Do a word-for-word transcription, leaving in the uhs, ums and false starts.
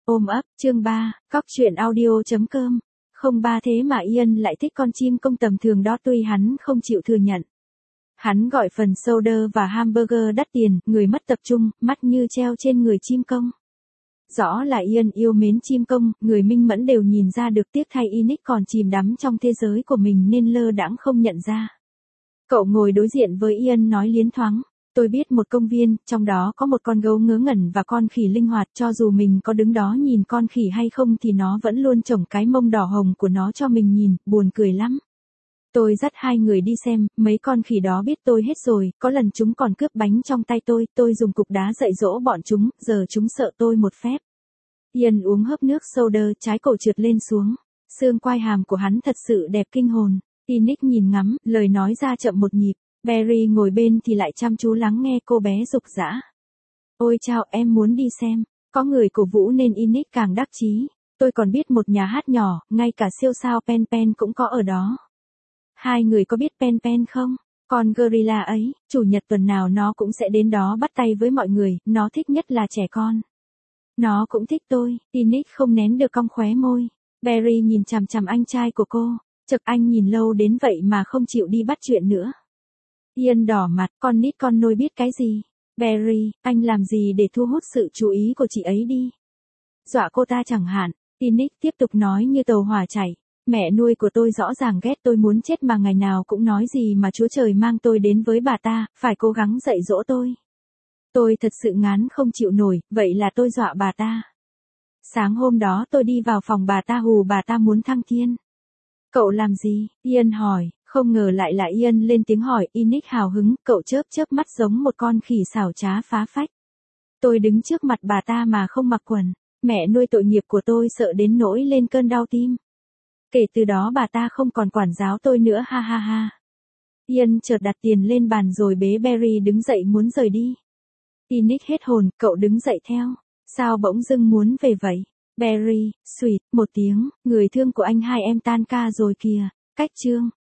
Ôm ấp, chương ba, cóc truyện audio chấm com. Không ba thế mà Ian lại thích con chim công tầm thường đó tuy hắn không chịu thừa nhận. Hắn gọi phần soda và hamburger đắt tiền, người mất tập trung, mắt như treo trên người chim công. Rõ là Ian yêu mến chim công, người minh mẫn đều nhìn ra được, tiếc thay Inic còn chìm đắm trong thế giới của mình nên lơ đãng không nhận ra. Cậu ngồi đối diện với Ian nói liến thoáng. Tôi biết một công viên, trong đó có một con gấu ngớ ngẩn và con khỉ linh hoạt, cho dù mình có đứng đó nhìn con khỉ hay không thì nó vẫn luôn chổng cái mông đỏ hồng của nó cho mình nhìn, buồn cười lắm. Tôi dắt hai người đi xem, mấy con khỉ đó biết tôi hết rồi, có lần chúng còn cướp bánh trong tay tôi, tôi dùng cục đá dạy dỗ bọn chúng, giờ chúng sợ tôi một phép. Ian uống hớp nước soda, trái cổ trượt lên xuống, xương quai hàm của hắn thật sự đẹp kinh hồn. Inic nhìn ngắm, lời nói ra chậm một nhịp. Barry ngồi bên thì lại chăm chú lắng nghe cô bé rục rã. Ôi chao, em muốn đi xem. Có người cổ vũ nên Inic càng đắc chí. Tôi còn biết một nhà hát nhỏ, ngay cả siêu sao Pen Pen cũng có ở đó. Hai người có biết Pen Pen không? Con gorilla ấy, chủ nhật tuần nào nó cũng sẽ đến đó bắt tay với mọi người, nó thích nhất là trẻ con. Nó cũng thích tôi. Inic không nén được cong khóe môi. Barry nhìn chằm chằm anh trai của cô. Chực, anh nhìn lâu đến vậy mà không chịu đi bắt chuyện nữa. Ian đỏ mặt, con nít con nôi biết cái gì. Barry, anh làm gì để thu hút sự chú ý của chị ấy đi. Dọa cô ta chẳng hạn. Inic tiếp tục nói như tàu hỏa chảy. Mẹ nuôi của tôi rõ ràng ghét tôi muốn chết mà ngày nào cũng nói gì mà Chúa Trời mang tôi đến với bà ta, phải cố gắng dạy dỗ tôi. Tôi thật sự ngán không chịu nổi, vậy là tôi dọa bà ta. Sáng hôm đó tôi đi vào phòng bà ta hù bà ta muốn thăng thiên. Cậu làm gì? Ian hỏi. Không ngờ lại là Ian lên tiếng hỏi. Inic hào hứng, cậu chớp chớp mắt giống một con khỉ xảo trá phá phách. Tôi đứng trước mặt bà ta mà không mặc quần. Mẹ nuôi tội nghiệp của tôi sợ đến nỗi lên cơn đau tim. Kể từ đó bà ta không còn quản giáo tôi nữa, ha ha ha. Ian chợt đặt tiền lên bàn rồi bế Barry đứng dậy muốn rời đi. Inic hết hồn, cậu đứng dậy theo. Sao bỗng dưng muốn về vậy? Barry, sweet, một tiếng, người thương của anh hai em tan ca rồi kìa. Cách chương.